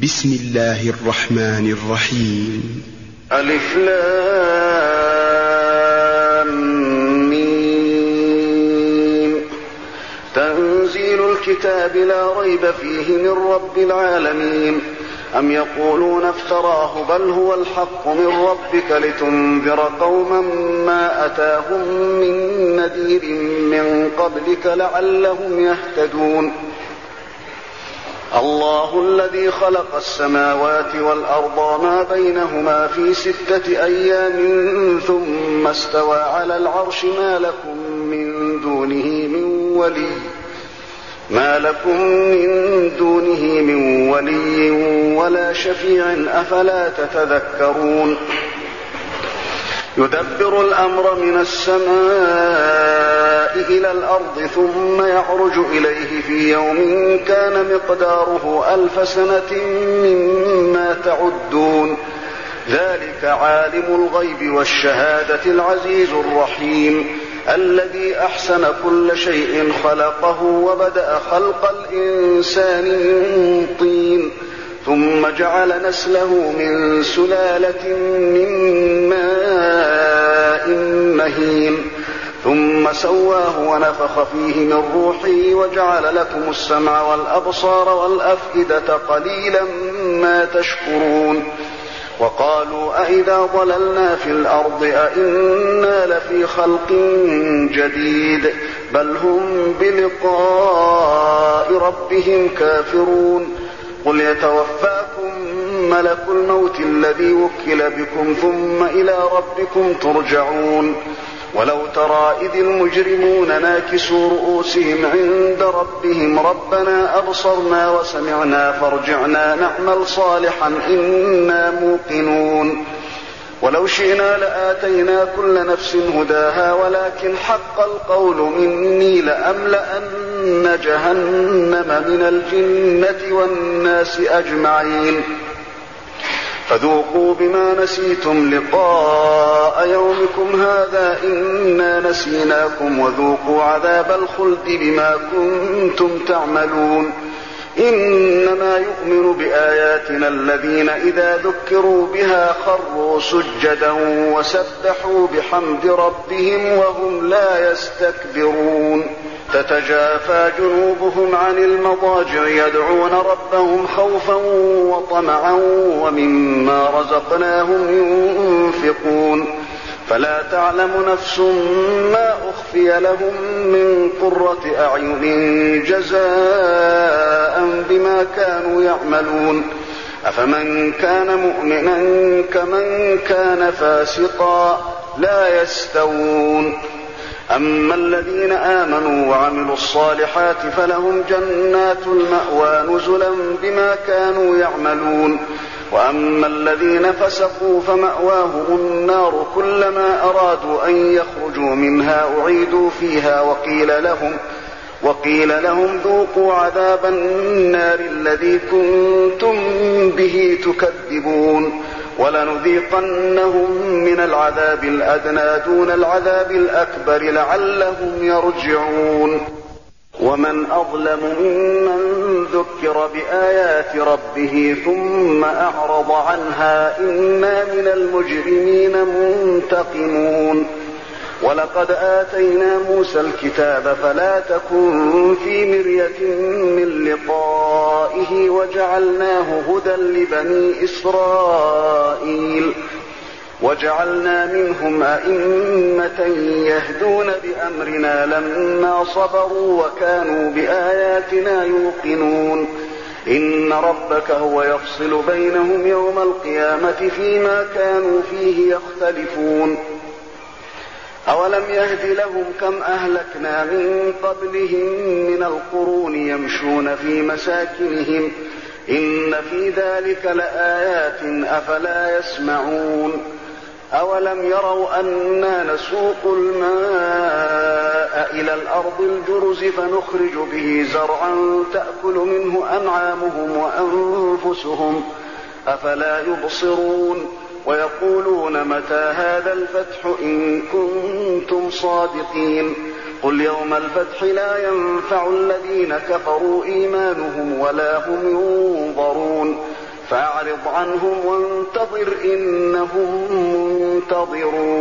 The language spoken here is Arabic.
بسم الله الرحمن الرحيم. ألف لام ميم. تنزيل الكتاب لا ريب فيه من رب العالمين. أم يقولون افتراه بل هو الحق من ربك لتنذر قوما ما أتاهم من نذير من قبلك لعلهم يهتدون. الله الذي خلق السماوات والأرض ما بينهما في 6 أيام ثم استوى على العرش ما لكم من دونه من ولي ولا شفيع أفلا تتذكرون. يدبر الأمر من السماء إلى الأرض ثم يعرج إليه في يوم كان مقداره 1000 سنة مما تعدون. ذلك عالم الغيب والشهادة العزيز الرحيم الذي أحسن كل شيء خلقه وبدأ خلق الإنسان من طين ثم جعل نسله من سلالة من ماء مهين ثم سواه ونفخ فيه من روحه وجعل لكم السمع والأبصار والأفئدة قليلا ما تشكرون. وقالوا أئذا ضللنا في الأرض أئنا لفي خلق جديد بل هم بلقاء ربهم كافرون. قل يتوفاكم ملك الموت الذي وكل بكم ثم إلى ربكم ترجعون. ولو ترى إذ المجرمون ناكسوا رؤوسهم عند ربهم ربنا أبصرنا وسمعنا فارجعنا نعمل صالحا إنا موقنون. ولو شئنا لآتينا كل نفس هداها ولكن حق القول مني لأملأن جهنم من الجنة والناس أجمعين. فذوقوا بما نسيتم لقاء يومكم هذا إنا نسيناكم وذوقوا عذاب الخلد بما كنتم تعملون. إنما يؤمن بآياتنا الذين إذا ذكروا بها خروا سجدا وسبحوا بحمد ربهم وهم لا يستكبرون. تتجافى جنوبهم عن المضاجع يدعون ربهم خوفا وطمعا ومما رزقناهم ينفقون. فلا تعلم نفس ما أخفي لهم من قرة أعين جزاء بما كانوا يعملون. أفمن كان مؤمنا كمن كان فاسقا لا يستوون. أما الذين آمنوا وعملوا الصالحات فلهم جنات المأوى نزلا بما كانوا يعملون. وأما الذين فسقوا فمأواهم النار كلما أرادوا أن يخرجوا منها أعيدوا فيها وقيل لهم ذوقوا عذاب النار الذي كنتم به تكذبون. ولنذيقنهم من العذاب الأدنى دون العذاب الأكبر لعلهم يرجعون. ومن أظلم ممن ذكر بآيات ربه ثم أعرض عنها إنا من المجرمين منتقمون. ولقد آتينا موسى الكتاب فلا تكن في مرية من لقائه وجعلناه هدى لبني إسرائيل وجعلنا منهم أئمة يهدون بأمرنا لما صبروا وكانوا بآياتنا يوقنون. إن ربك هو يفصل بينهم يوم القيامة فيما كانوا فيه يختلفون. أولم يهد لهم كم أهلكنا من قبلهم من القرون يمشون في مساكنهم إن في ذلك لآيات أفلا يسمعون. أولم يروا أنا نسوق الماء إلى الأرض الجرز فنخرج به زرعا تأكل منه أنعامهم وأنفسهم أفلا يبصرون. ويقولون متى هذا الفتح إن كنتم صادقين. قل يوم الفتح لا ينفع الذين كفروا إيمانهم ولا هم ينظرون. فأعرض عنهم وانتظر إنهم منتظرون.